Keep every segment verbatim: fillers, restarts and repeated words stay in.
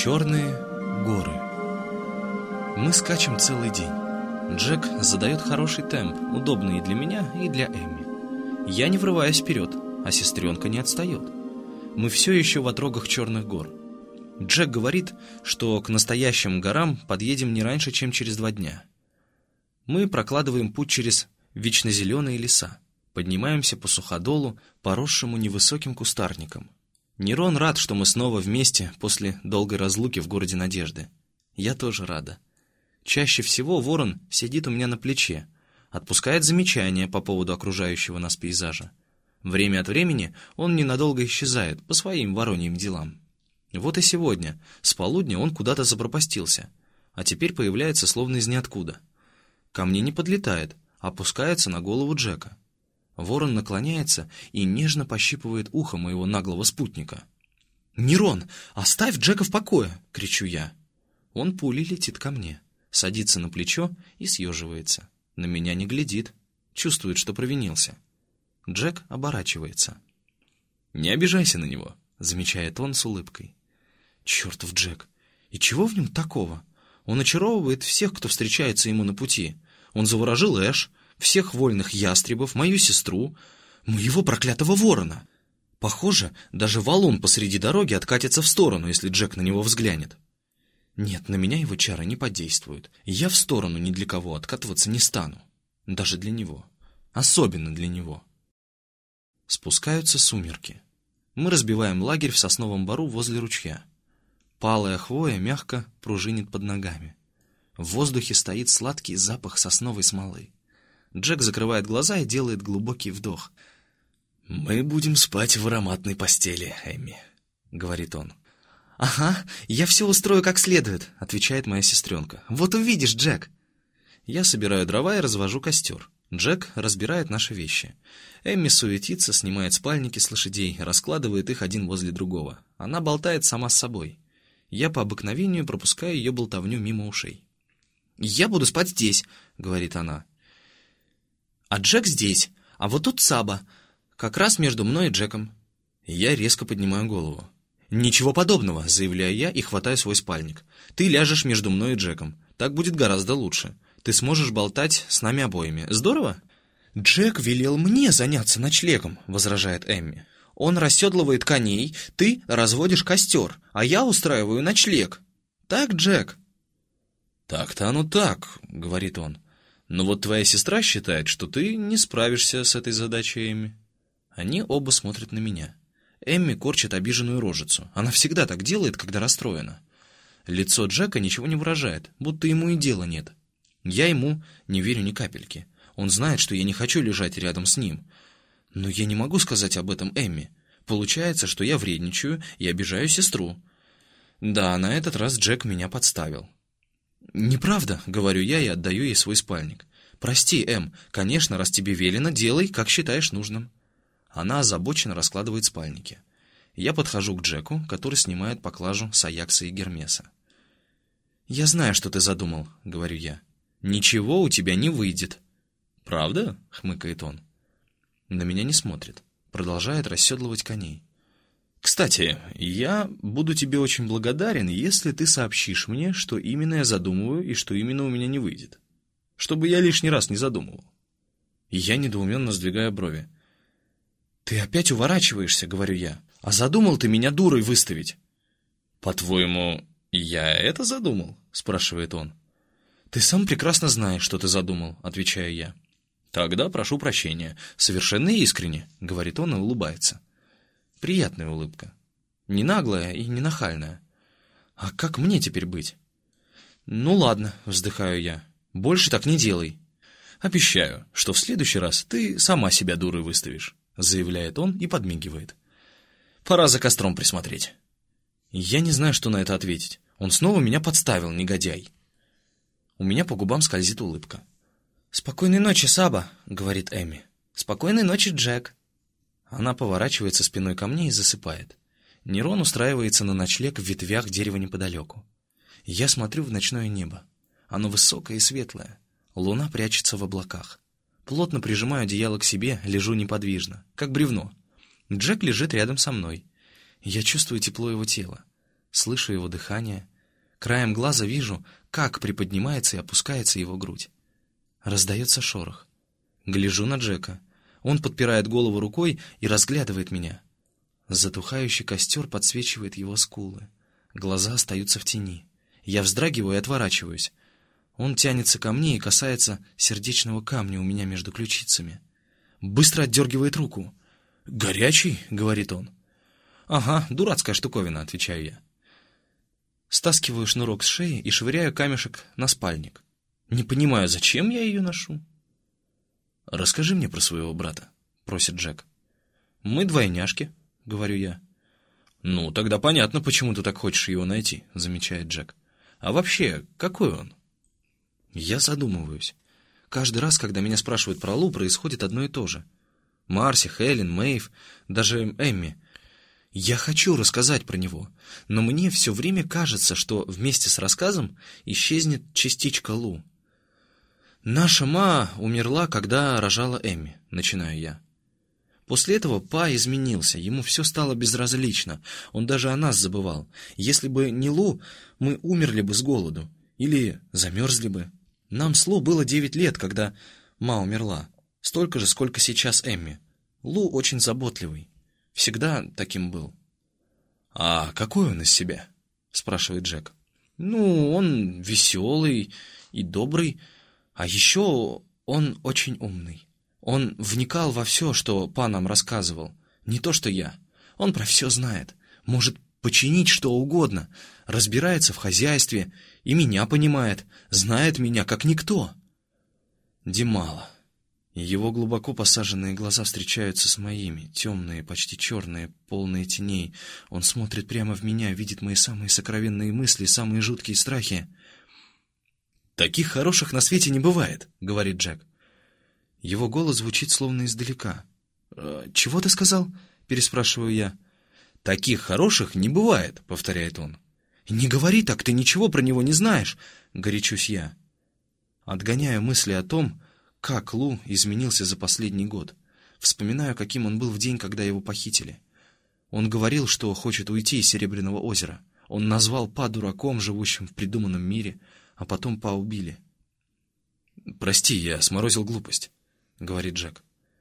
Черные горы. Мы скачем целый день. Джек задает хороший темп, удобный и для меня, и для Эмми. Я не врываюсь вперед, а сестренка не отстает. Мы все еще в отрогах Черных гор. Джек говорит, что к настоящим горам подъедем не раньше, чем через два дня. Мы прокладываем путь через вечнозеленые леса, поднимаемся по суходолу, поросшему невысоким кустарником. Нерон рад, что мы снова вместе после долгой разлуки в городе Надежды. Я тоже рада. Чаще всего ворон сидит у меня на плече, отпускает замечания по поводу окружающего нас пейзажа. Время от времени он ненадолго исчезает по своим вороньим делам. Вот и сегодня, с полудня он куда-то запропастился, а теперь появляется словно из ниоткуда. Ко мне не подлетает, а опускается на голову Джека. Ворон наклоняется и нежно пощипывает ухо моего наглого спутника. «Нерон, оставь Джека в покое!» — кричу я. Он пулей летит ко мне, садится на плечо и съеживается. На меня не глядит, чувствует, что провинился. Джек оборачивается. «Не обижайся на него», — замечает он с улыбкой. «Чертов Джек! И чего в нем такого? Он очаровывает всех, кто встречается ему на пути. Он заворожил Эш, всех вольных ястребов, мою сестру, моего проклятого ворона. Похоже, даже валун посреди дороги откатится в сторону, если Джек на него взглянет. Нет, на меня его чары не подействуют. Я в сторону ни для кого откатываться не стану. Даже для него. Особенно для него». Спускаются сумерки. Мы разбиваем лагерь в сосновом бору возле ручья. Палая хвоя мягко пружинит под ногами. В воздухе стоит сладкий запах сосновой смолы. Джек закрывает глаза и делает глубокий вдох. «Мы будем спать в ароматной постели, Эмми», — говорит он. «Ага, я все устрою как следует», — отвечает моя сестренка. «Вот увидишь, Джек». Я собираю дрова и развожу костер. Джек разбирает наши вещи. Эмми суетится, снимает спальники с лошадей, раскладывает их один возле другого. Она болтает сама с собой. Я по обыкновению пропускаю ее болтовню мимо ушей. «Я буду спать здесь», — говорит она. «А Джек здесь, а вот тут Саба, как раз между мной и Джеком». Я резко поднимаю голову. «Ничего подобного», — заявляю я и хватаю свой спальник. «Ты ляжешь между мной и Джеком. Так будет гораздо лучше. Ты сможешь болтать с нами обоими. Здорово?» «Джек велел мне заняться ночлегом», — возражает Эмми. «Он расседлывает коней, ты разводишь костер, а я устраиваю ночлег. Так, Джек?» «Так-то оно так», — говорит он. «Но вот твоя сестра считает, что ты не справишься с этой задачей, Эмми». Они оба смотрят на меня. Эмми корчит обиженную рожицу. Она всегда так делает, когда расстроена. Лицо Джека ничего не выражает, будто ему и дела нет. Я ему не верю ни капельки. Он знает, что я не хочу лежать рядом с ним. Но я не могу сказать об этом Эмми. Получается, что я вредничаю и обижаю сестру. Да, на этот раз Джек меня подставил. «Неправда», — говорю я и отдаю ей свой спальник. «Прости, Эм, конечно, раз тебе велено, делай, как считаешь нужным». Она озабоченно раскладывает спальники. Я подхожу к Джеку, который снимает поклажу с Аякса и Гермеса. «Я знаю, что ты задумал», — говорю я. «Ничего у тебя не выйдет». «Правда?» — хмыкает он. На меня не смотрит, продолжает расседлывать коней. «Кстати, я буду тебе очень благодарен, если ты сообщишь мне, что именно я задумываю и что именно у меня не выйдет. Чтобы я лишний раз не задумывал». Я недоуменно сдвигаю брови. «Ты опять уворачиваешься», — говорю я. «А задумал ты меня дурой выставить». «По-твоему, я это задумал?» — спрашивает он. «Ты сам прекрасно знаешь, что ты задумал», — отвечаю я. «Тогда прошу прощения. Совершенно искренне», — говорит он и улыбается. Приятная улыбка. Не наглая и не нахальная. А как мне теперь быть? «Ну ладно», — вздыхаю я. «Больше так не делай». «Обещаю, что в следующий раз ты сама себя дурой выставишь», — заявляет он и подмигивает. «Пора за костром присмотреть». Я не знаю, что на это ответить. Он снова меня подставил, негодяй. У меня по губам скользит улыбка. «Спокойной ночи, Саба», — говорит Эмми. «Спокойной ночи, Джек». Она поворачивается спиной ко мне и засыпает. Нерон устраивается на ночлег в ветвях дерева неподалеку. Я смотрю в ночное небо. Оно высокое и светлое. Луна прячется в облаках. Плотно прижимаю одеяло к себе, лежу неподвижно, как бревно. Джек лежит рядом со мной. Я чувствую тепло его тела. слышу его дыхание. Краем глаза вижу, как приподнимается и опускается его грудь. Раздается шорох. Гляжу на Джека. Он подпирает голову рукой и разглядывает меня. Затухающий костер подсвечивает его скулы. Глаза остаются в тени. Я вздрагиваю и отворачиваюсь. Он тянется ко мне и касается сердечного камня у меня между ключицами. Быстро отдергивает руку. «Горячий?» — говорит он. «Ага, дурацкая штуковина», — отвечаю я. Стаскиваю шнурок с шеи и швыряю камешек на спальник. Не понимаю, зачем я ее ношу. «Расскажи мне про своего брата», — просит Джек. «Мы двойняшки», — говорю я. «Ну, тогда понятно, почему ты так хочешь его найти», — замечает Джек. «А вообще, какой он?» Я задумываюсь. Каждый раз, когда меня спрашивают про Лу, происходит одно и то же. Марси, Хелен, Мэйв, даже Эмми. Я хочу рассказать про него, но мне все время кажется, что вместе с рассказом исчезнет частичка Лу. «Наша ма умерла, когда рожала Эмми», — начинаю я. После этого Па изменился, ему все стало безразлично, он даже о нас забывал. Если бы не Лу, мы умерли бы с голоду или замерзли бы. Нам с Лу было девять лет, когда ма умерла, столько же, сколько сейчас Эмми. Лу очень заботливый, всегда таким был. «А какой он из себя?» — спрашивает Джек. «Ну, он веселый и добрый, а еще он очень умный. Он вникал во все, что Па нам рассказывал. Не то, что я. Он про все знает, может починить что угодно, разбирается в хозяйстве и меня понимает, знает меня как никто». Димала. Его глубоко посаженные глаза встречаются с моими, темные, почти черные, полные теней. Он смотрит прямо в меня, видит мои самые сокровенные мысли, самые жуткие страхи. «Таких хороших на свете не бывает», — говорит Джек. Его голос звучит словно издалека. «Чего ты сказал?» — переспрашиваю я. «Таких хороших не бывает», — повторяет он. «Не говори так, ты ничего про него не знаешь», — горячусь я. Отгоняю мысли о том, как Лу изменился за последний год. Вспоминаю, каким он был в день, когда его похитили. Он говорил, что хочет уйти из Серебряного озера. Он назвал Па дураком, живущим в придуманном мире, а потом Па убили. «Прости, я сморозил глупость», — говорит Джек.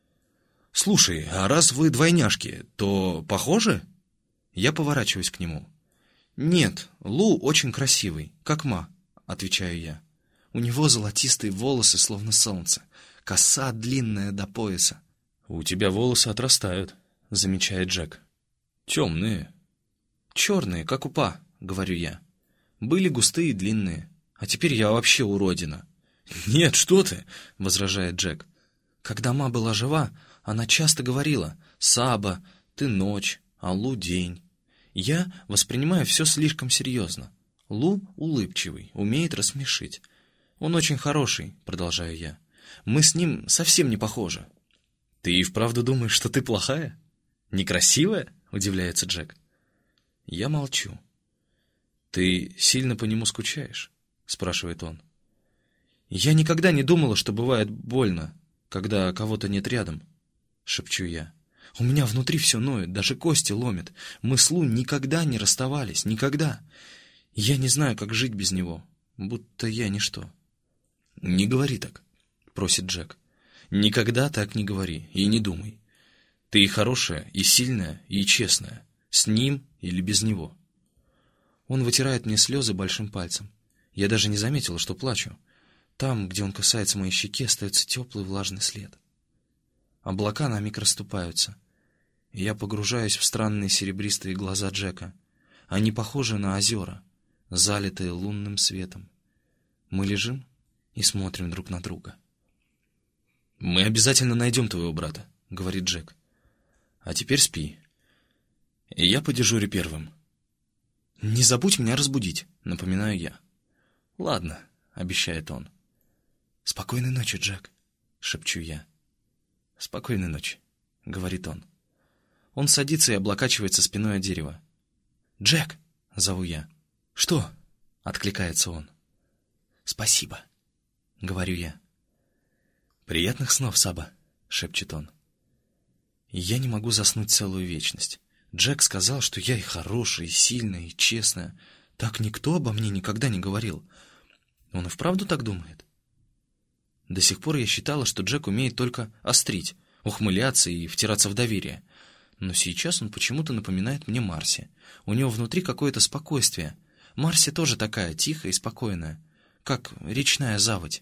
«Слушай, а раз вы двойняшки, то похожи?» Я поворачиваюсь к нему. «Нет, Лу очень красивый, как ма», — отвечаю я. У него золотистые волосы, словно солнце, коса длинная до пояса. «У тебя волосы отрастают», — замечает Джек. «Темные». «Черные, как у Па», — говорю я. «Были густые и длинные, а теперь я вообще уродина». «Нет, что ты», — возражает Джек. «Когда ма была жива, она часто говорила: «Саба, ты ночь, а Лу день». Я воспринимаю все слишком серьезно. Лу улыбчивый, умеет рассмешить. Он очень хороший, продолжаю я. Мы с ним совсем не похожи». «Ты и вправду думаешь, что ты плохая? Некрасивая?» — удивляется Джек. Я молчу. «Ты сильно по нему скучаешь?» — спрашивает он. «Я никогда не думала, что бывает больно, когда кого-то нет рядом», — шепчу я. «У меня внутри все ноет, даже кости ломит. Мы с Лу никогда не расставались, никогда. Я не знаю, как жить без него, будто я ничто». «Не говори так», — просит Джек. «Никогда так не говори и не думай. Ты и хорошая, и сильная, и честная, с ним или без него». Он вытирает мне слезы большим пальцем. Я даже не заметила, что плачу. Там, где он касается моей щеки, остается теплый влажный след. Облака на миг расступаются, и я погружаюсь в странные серебристые глаза Джека. Они похожи на озера, залитые лунным светом. Мы лежим и смотрим друг на друга. «Мы обязательно найдем твоего брата», — говорит Джек. «А теперь спи. И я подежурю первым». «Не забудь меня разбудить», — напоминаю я. «Ладно», — обещает он. «Спокойной ночи, Джек», — шепчу я. «Спокойной ночи», — говорит он. Он садится и облокачивается спиной о дерево. «Джек!» — зову я. «Что?» — откликается он. «Спасибо», — говорю я. «Приятных снов, Саба», — шепчет он. Я не могу заснуть целую вечность. Джек сказал, что я и хорошая, и сильная, и честная. Так никто обо мне никогда не говорил. Он и вправду так думает? До сих пор я считала, что Джек умеет только острить, ухмыляться и втираться в доверие. Но сейчас он почему-то напоминает мне Марси. У него внутри какое-то спокойствие. Марси тоже такая, тихая и спокойная, как речная заводь.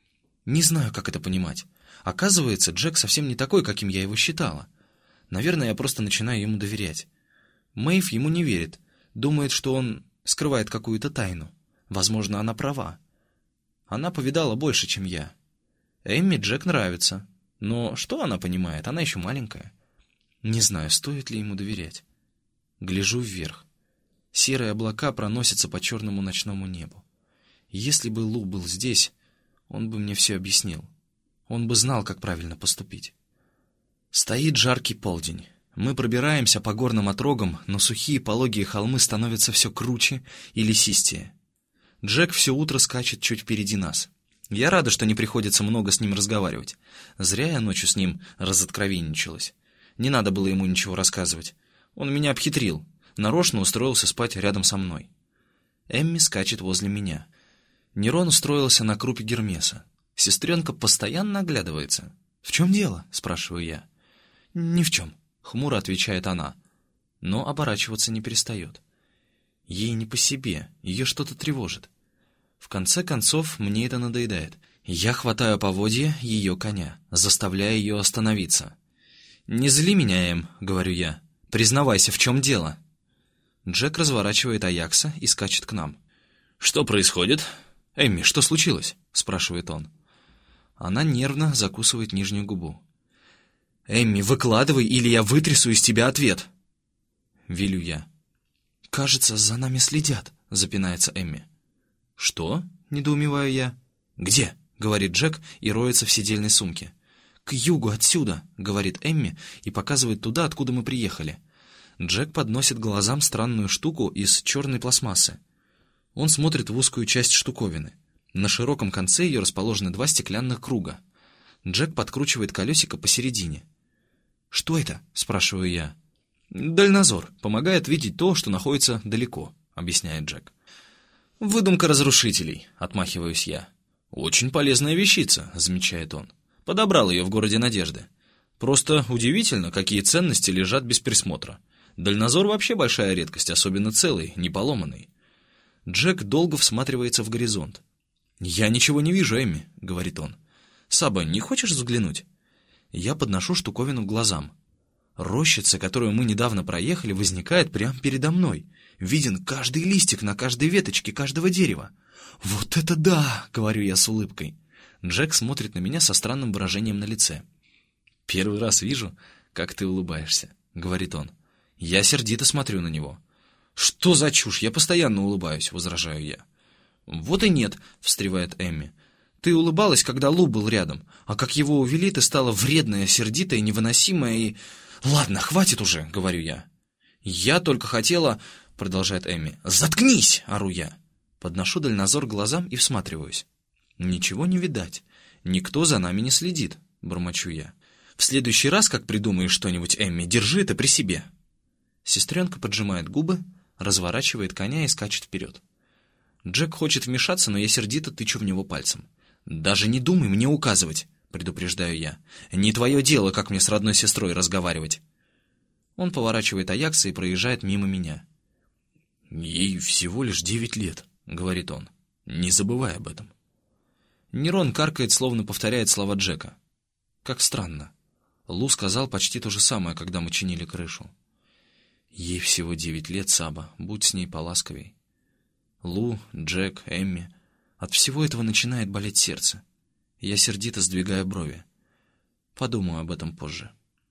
Не знаю, как это понимать. Оказывается, Джек совсем не такой, каким я его считала. Наверное, я просто начинаю ему доверять. Мэйв ему не верит, думает, что он скрывает какую-то тайну. Возможно, она права. Она повидала больше, чем я. Эмми Джек нравится. Но что она понимает? Она еще маленькая. Не знаю, стоит ли ему доверять. Гляжу вверх. Серые облака проносятся по черному ночному небу. Если бы Лу был здесь, он бы мне все объяснил. Он бы знал, как правильно поступить. Стоит жаркий полдень. Мы пробираемся по горным отрогам, но сухие пологие холмы становятся все круче и лесистее. Джек все утро скачет чуть впереди нас. Я рада, что не приходится много с ним разговаривать. Зря я ночью с ним разоткровенничалась. Не надо было ему ничего рассказывать. Он меня обхитрил. Нарочно устроился спать рядом со мной. Эмми скачет возле меня. Нерон устроился на крупе Гермеса. Сестренка постоянно оглядывается. «В чем дело?» — спрашиваю я. «Ни в чем», — хмуро отвечает она. Но оборачиваться не перестает. Ей не по себе, ее что-то тревожит. В конце концов, мне это надоедает. Я хватаю поводья ее коня, заставляя ее остановиться. «Не зли меня, Эм», — говорю я. «Признавайся, в чем дело?» Джек разворачивает Аякса и скачет к нам. «Что происходит?» «Эмми, что случилось?» — спрашивает он. Она нервно закусывает нижнюю губу. «Эмми, выкладывай, или я вытрясу из тебя ответ!» Велю я. «Кажется, за нами следят», — запинается Эмми. «Что?» — недоумеваю я. «Где?» — говорит Джек и роется в сидельной сумке. «К югу отсюда», — говорит Эмми и показывает туда, откуда мы приехали. Джек подносит глазам странную штуку из черной пластмассы. Он смотрит в узкую часть штуковины. На широком конце ее расположены два стеклянных круга. Джек подкручивает колесико посередине. «Что это?» — спрашиваю я. «Дальнозор. Помогает видеть то, что находится далеко», — объясняет Джек. «Выдумка разрушителей», — отмахиваюсь я. «Очень полезная вещица», — замечает он. «Подобрал ее в городе Надежды. Просто удивительно, какие ценности лежат без присмотра. Дальнозор вообще большая редкость, особенно целый, не поломанный». Джек долго всматривается в горизонт. «Я ничего не вижу, Эмми», — говорит он. «Саба, не хочешь взглянуть?» Я подношу штуковину к глазам. Рощица, которую мы недавно проехали, возникает прямо передо мной. Виден каждый листик на каждой веточке каждого дерева. «Вот это да!» — говорю я с улыбкой. Джек смотрит на меня со странным выражением на лице. «Первый раз вижу, как ты улыбаешься», — говорит он. Я сердито смотрю на него. «Что за чушь? Я постоянно улыбаюсь», — возражаю я. «Вот и нет», — встревает Эмми. «Ты улыбалась, когда Лу был рядом, а как его увели, ты стала вредная, сердитая, невыносимая и...» «Ладно, хватит уже», — говорю я. «Я только хотела...» — продолжает Эмми. «Заткнись!» — ору я. Подношу дальнозор к глазам и всматриваюсь. «Ничего не видать. Никто за нами не следит», — бормочу я. «В следующий раз, как придумаешь что-нибудь, Эмми, держи это при себе». Сестренка поджимает губы, разворачивает коня и скачет вперед. Джек хочет вмешаться, но я сердито тычу в него пальцем. «Даже не думай мне указывать», — предупреждаю я. «Не твое дело, как мне с родной сестрой разговаривать». Он поворачивает Аякса и проезжает мимо меня. «Ей всего лишь девять лет», — говорит он. «Не забывай об этом». Нерон каркает, словно повторяет слова Джека. Как странно. Лу сказал почти то же самое, когда мы чинили крышу. Ей всего девять лет, Саба, будь с ней поласковей. Лу, Джек, Эмми. От всего этого начинает болеть сердце. Я сердито сдвигаю брови. Подумаю об этом позже.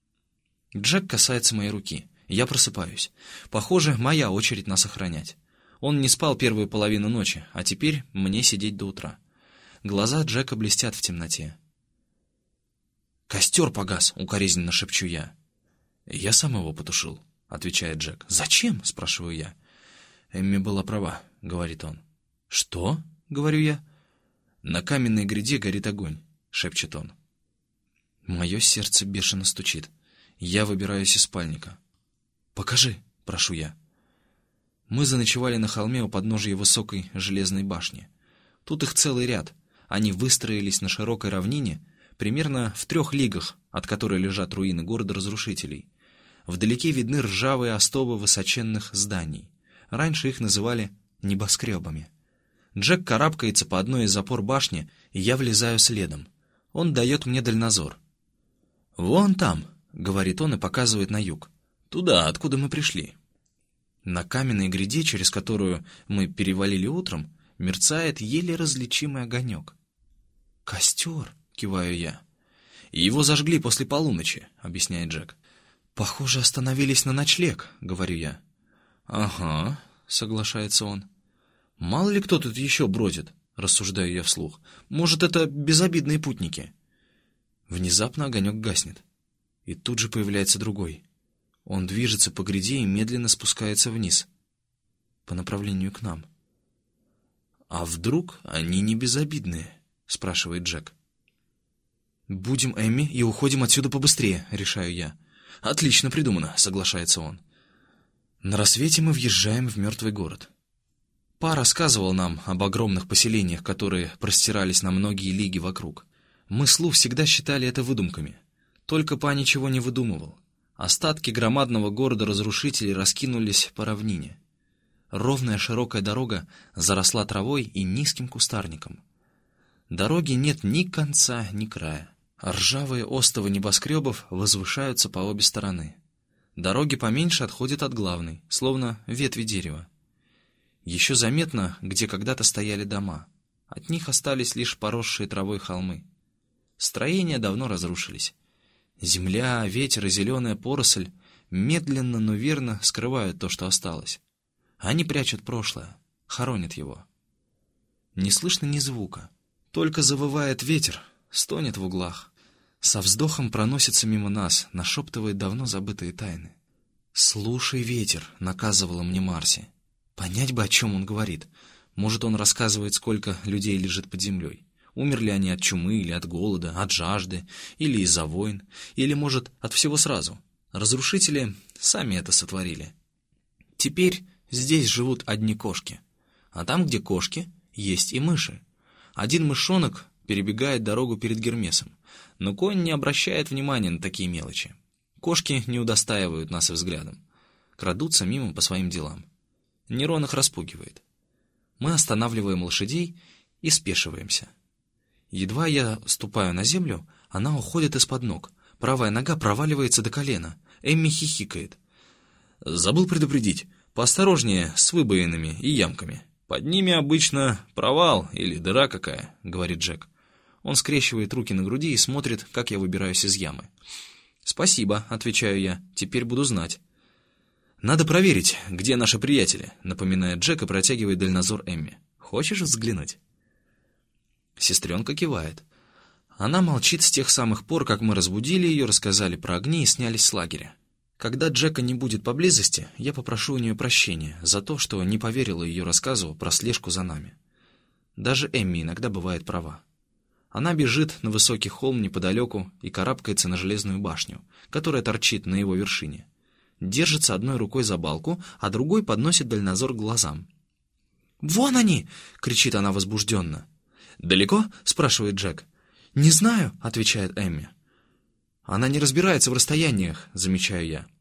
Джек касается моей руки. Я просыпаюсь. Похоже, моя очередь нас охранять. Он не спал первую половину ночи, а теперь мне сидеть до утра. Глаза Джека блестят в темноте. «Костер погас», — укоризненно шепчу я. «Я сам его потушил», — отвечает Джек. «Зачем?» — спрашиваю я. «Эмми была права», — говорит он. «Что?» — говорю я. «На каменной гряде горит огонь», — шепчет он. Мое сердце бешено стучит. Я выбираюсь из спальника. «Покажи», — прошу я. Мы заночевали на холме у подножия высокой железной башни. Тут их целый ряд. Они выстроились на широкой равнине, примерно в трех лигах, от которой лежат руины города-разрушителей. Вдалеке видны ржавые остовы высоченных зданий. Раньше их называли небоскребами. Джек карабкается по одной из опор башни, и я влезаю следом. Он дает мне дальнозор. «Вон там», — говорит он и показывает на юг. «Туда, откуда мы пришли». На каменной гряде, через которую мы перевалили утром, мерцает еле различимый огонек. «Костер», — киваю я. «Его зажгли после полуночи», — объясняет Джек. «Похоже, остановились на ночлег», — говорю я. «Ага», — соглашается он. «Мало ли кто тут еще бродит», — рассуждаю я вслух. «Может, это безобидные путники?» Внезапно огонек гаснет. И тут же появляется другой. Он движется по гряде и медленно спускается вниз, по направлению к нам. «А вдруг они не безобидные?» — спрашивает Джек. «Будем Эмми и уходим отсюда побыстрее», — решаю я. «Отлично придумано», — соглашается он. На рассвете мы въезжаем в мертвый город. Па рассказывал нам об огромных поселениях, которые простирались на многие лиги вокруг. Мы с Лу всегда считали это выдумками. Только Па ничего не выдумывал. Остатки громадного города-разрушителей раскинулись по равнине. Ровная широкая дорога заросла травой и низким кустарником. Дороги нет ни конца, ни края. Ржавые остовы небоскребов возвышаются по обе стороны. Дороги поменьше отходят от главной, словно ветви дерева. Еще заметно, где когда-то стояли дома. От них остались лишь поросшие травой холмы. Строения давно разрушились. Земля, ветер и зеленая поросль медленно, но верно скрывают то, что осталось. Они прячут прошлое, хоронят его. Не слышно ни звука. Только завывает ветер, стонет в углах. Со вздохом проносится мимо нас, нашептывает давно забытые тайны. «Слушай, ветер», — наказывала мне Марси. Понять бы, о чем он говорит. Может, он рассказывает, сколько людей лежит под землей. Умерли они от чумы или от голода, от жажды, или из-за войн, или, может, от всего сразу. Разрушители сами это сотворили. Теперь здесь живут одни кошки. А там, где кошки, есть и мыши. Один мышонок перебегает дорогу перед Гермесом, но конь не обращает внимания на такие мелочи. Кошки не удостаивают нас взглядом. Крадутся мимо по своим делам. Нерон их распугивает. Мы останавливаем лошадей и спешиваемся. Едва я ступаю на землю, она уходит из-под ног. Правая нога проваливается до колена. Эмми хихикает. «Забыл предупредить. Поосторожнее с выбоинами и ямками. Под ними обычно провал или дыра какая», — говорит Джек. Он скрещивает руки на груди и смотрит, как я выбираюсь из ямы. «Спасибо», — отвечаю я. «Теперь буду знать». «Надо проверить, где наши приятели», — напоминает Джек и протягивает дальнозор Эмми. «Хочешь взглянуть?» Сестренка кивает. Она молчит с тех самых пор, как мы разбудили ее, рассказали про огни и снялись с лагеря. Когда Джека не будет поблизости, я попрошу у нее прощения за то, что не поверила ее рассказу про слежку за нами. Даже Эмми иногда бывает права. Она бежит на высокий холм неподалеку и карабкается на железную башню, которая торчит на его вершине. Держится одной рукой за балку, а другой подносит дальнозор к глазам. «Вон они!» — кричит она возбужденно. «Далеко?» — спрашивает Джек. «Не знаю», — отвечает Эмми. «Она не разбирается в расстояниях», — замечаю я.